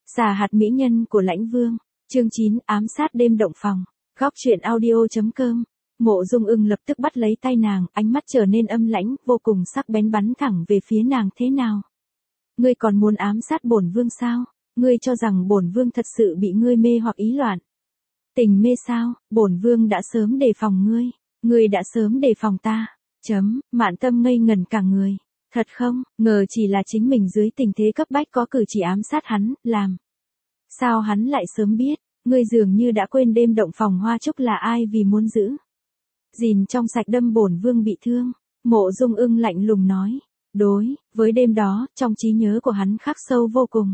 Xà hạt mỹ nhân của Lãnh Vương, chương 9, ám sát đêm động phòng, góc truyện audio.com. Mộ Dung Ưng lập tức bắt lấy tay nàng, ánh mắt trở nên âm lãnh, vô cùng sắc bén bắn thẳng về phía nàng. Thế nào? Ngươi còn muốn ám sát bổn vương sao? Ngươi cho rằng bổn vương thật sự bị ngươi mê hoặc ý loạn? Tình mê sao? Bổn vương đã sớm đề phòng ngươi, ngươi đã sớm đề phòng ta. Mạn Tâm ngây ngẩn cả người. Thật không, ngờ chỉ là chính mình dưới tình thế cấp bách có cử chỉ ám sát hắn, làm. Sao hắn lại sớm biết, ngươi dường như đã quên đêm động phòng Hoa Trúc là ai vì muốn giữ gìn trong sạch đâm bổn vương bị thương. Mộ Dung Ưng lạnh lùng nói, đối với đêm đó, trong trí nhớ của hắn khắc sâu vô cùng.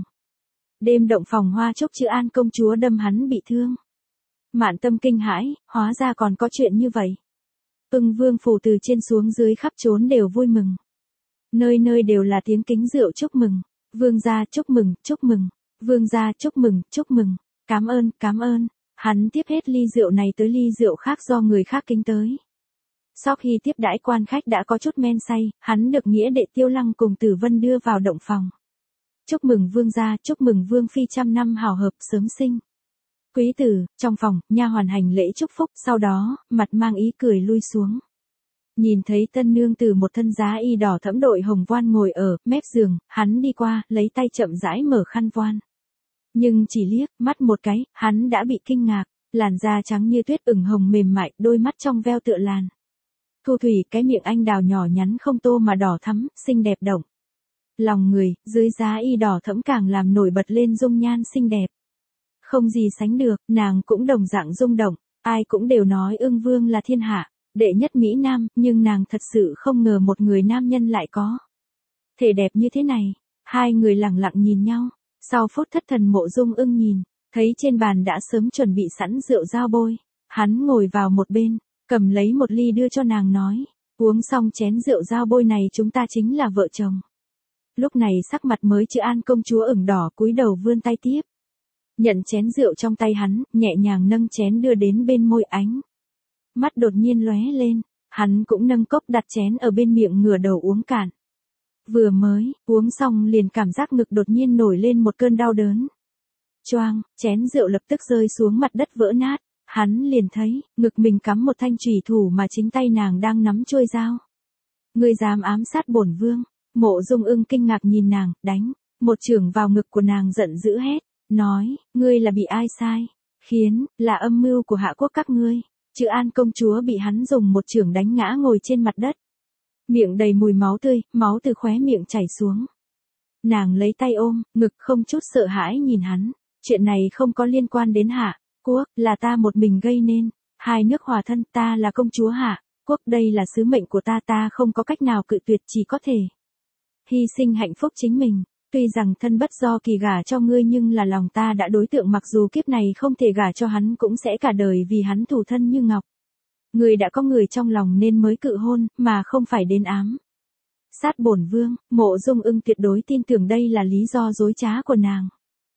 Đêm động phòng Hoa Trúc Chữ An công chúa đâm hắn bị thương. Mạn Tâm kinh hãi, hóa ra còn có chuyện như vậy. Ưng vương phủ từ trên xuống dưới khắp trốn đều vui mừng. Nơi nơi đều là tiếng kính rượu chúc mừng. Vương gia chúc mừng, chúc mừng. Vương gia chúc mừng, chúc mừng. Cảm ơn, cảm ơn. Hắn tiếp hết ly rượu này tới ly rượu khác do người khác kính tới. Sau khi tiếp đãi quan khách đã có chút men say, hắn được nghĩa đệ Tiêu Lăng cùng Tử Vân đưa vào động phòng. Chúc mừng vương gia, chúc mừng vương phi trăm năm hào hợp sớm sinh quý tử. Trong phòng, nha hoàn hành lễ chúc phúc, sau đó, mặt mang ý cười lui xuống. Nhìn thấy tân nương tử một thân giá y đỏ thẫm đội hồng voan ngồi ở mép giường, hắn đi qua, lấy tay chậm rãi mở khăn voan. Nhưng chỉ liếc mắt một cái, hắn đã bị kinh ngạc, làn da trắng như tuyết ửng hồng mềm mại, đôi mắt trong veo tựa làn thu thủy, cái miệng anh đào nhỏ nhắn không tô mà đỏ thắm, xinh đẹp động lòng người, dưới giá y đỏ thẫm càng làm nổi bật lên dung nhan xinh đẹp. Không gì sánh được, nàng cũng đồng dạng rung động, ai cũng đều nói Ưng vương là thiên hạ đệ nhất mỹ nam, nhưng nàng thật sự không ngờ một người nam nhân lại có thể đẹp như thế này. Hai người lặng lặng nhìn nhau, sau phút thất thần Mộ Dung Ưng nhìn, thấy trên bàn đã sớm chuẩn bị sẵn rượu dao bôi, hắn ngồi vào một bên, cầm lấy một ly đưa cho nàng nói, uống xong chén rượu dao bôi này chúng ta chính là vợ chồng. Lúc này sắc mặt mới Chữ An công chúa ửng đỏ cúi đầu vươn tay tiếp. Nhận chén rượu trong tay hắn, nhẹ nhàng nâng chén đưa đến bên môi, ánh mắt đột nhiên lóe lên, hắn cũng nâng cốc đặt chén ở bên miệng ngửa đầu uống cạn. Vừa mới uống xong liền cảm giác ngực đột nhiên nổi lên một cơn đau đớn. Choang, chén rượu lập tức rơi xuống mặt đất vỡ nát, hắn liền thấy ngực mình cắm một thanh chùy thủ mà chính tay nàng đang nắm chuôi dao. Ngươi dám ám sát bổn vương? Mộ Dung Ưng kinh ngạc nhìn nàng, đánh một chưởng vào ngực của nàng giận dữ hét, nói, ngươi là bị ai sai khiến, là âm mưu của hạ quốc các ngươi. Chữ An công chúa bị hắn dùng một chưởng đánh ngã ngồi trên mặt đất. Miệng đầy mùi máu tươi, máu từ khóe miệng chảy xuống. Nàng lấy tay ôm ngực không chút sợ hãi nhìn hắn, chuyện này không có liên quan đến hạ quốc, là ta một mình gây nên, hai nước hòa thân, ta là công chúa hạ quốc, đây là sứ mệnh của ta, ta không có cách nào cự tuyệt, chỉ có thể hy sinh hạnh phúc chính mình. Tuy rằng thân bất do kỳ gả cho ngươi nhưng là lòng ta đã đối tượng, mặc dù kiếp này không thể gả cho hắn cũng sẽ cả đời vì hắn thủ thân như ngọc. Ngươi đã có người trong lòng nên mới cự hôn, mà không phải đến ám sát bổn vương. Mộ Dung Ưng tuyệt đối tin tưởng đây là lý do dối trá của nàng.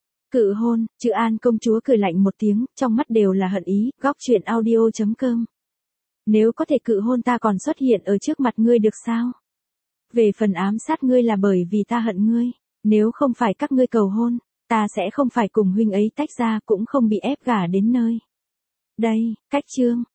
Cự hôn? Chữ An công chúa cười lạnh một tiếng, trong mắt đều là hận ý. Góc truyện audio.com. Nếu có thể cự hôn ta còn xuất hiện ở trước mặt ngươi được sao? Về phần ám sát ngươi là bởi vì ta hận ngươi. Nếu không phải các ngươi cầu hôn, ta sẽ không phải cùng huynh ấy tách ra, cũng không bị ép gả đến nơi đây. Cách chương.